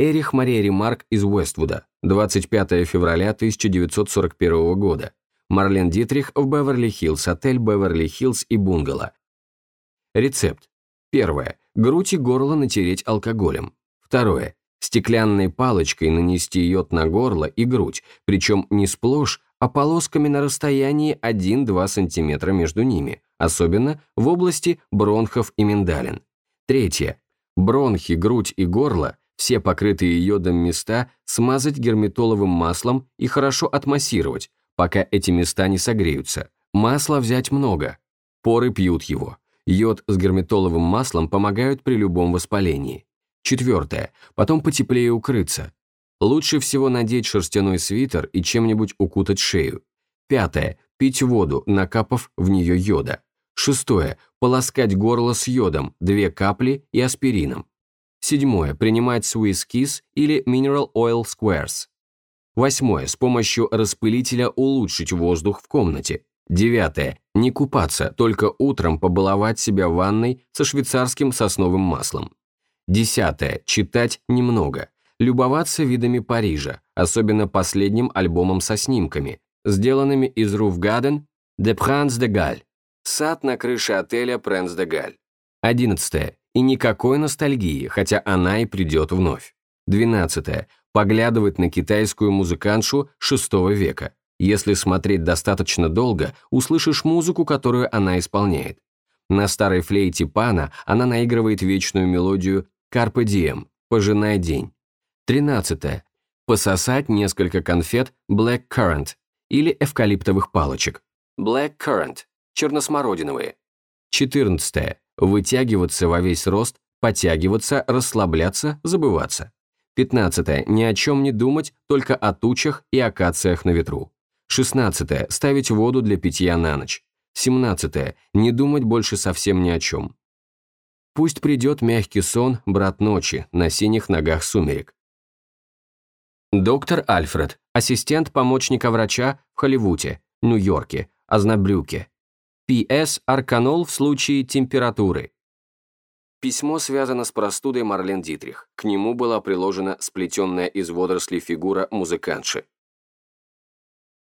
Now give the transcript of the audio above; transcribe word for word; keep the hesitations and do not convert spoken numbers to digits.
Эрих Мария Ремарк из Уэствуда, двадцать пятое февраля тысяча девятьсот сорок первого года. Марлен Дитрих в Беверли-Хиллз, отель Беверли-Хиллз и бунгало. Рецепт. Первое. Грудь и горло натереть алкоголем. Второе. Стеклянной палочкой нанести йод на горло и грудь, причем не сплошь, а полосками на расстоянии один-два сантиметра между ними, особенно в области бронхов и миндалин. Третье. Бронхи, грудь и горло, все покрытые йодом места, смазать герметоловым маслом и хорошо отмассировать, пока эти места не согреются. Масла взять много. Поры пьют его. Йод с герметоловым маслом помогают при любом воспалении. Четвертое. Потом потеплее укрыться. Лучше всего надеть шерстяной свитер и чем-нибудь укутать шею. Пятое. Пить воду, накапав в нее йода. Шестое. Полоскать горло с йодом, две капли и аспирином. Седьмое. Принимать Swiss Kiss или Mineral Oil Squares. Восьмое. С помощью распылителя улучшить воздух в комнате. Девятое. Не купаться, только утром побаловать себя ванной со швейцарским сосновым маслом. Десятое. Читать немного. Любоваться видами Парижа, особенно последним альбомом со снимками, сделанными из Roof Garden de Prince de Galles. Сад на крыше отеля Prince de Galles. Одиннадцатое. И никакой ностальгии, хотя она и придет вновь. Двенадцатое. Поглядывать на китайскую музыкантшу шестого века. Если смотреть достаточно долго, услышишь музыку, которую она исполняет. На старой флейте пана она наигрывает вечную мелодию «Carpe diem» – «Пожинай день». Тринадцатое. Пососать несколько конфет Black Currant или эвкалиптовых палочек. Black Currant – черносмородиновые. Четырнадцатое. Вытягиваться во весь рост, подтягиваться, расслабляться, забываться. Пятнадцатое. Ни о чем не думать, только о тучах и акациях на ветру. Шестнадцатое. Ставить воду для питья на ночь. Семнадцатое. Не думать больше совсем ни о чем. Пусть придет мягкий сон, брат ночи, на синих ногах сумерек. Доктор Альфред, ассистент помощника врача в Холливуде, Нью-Йорке, Ознобрюке. Пи Эс Арканол в случае температуры. Письмо связано с простудой Марлен Дитрих. К нему была приложена сплетенная из водорослей фигура музыкантши.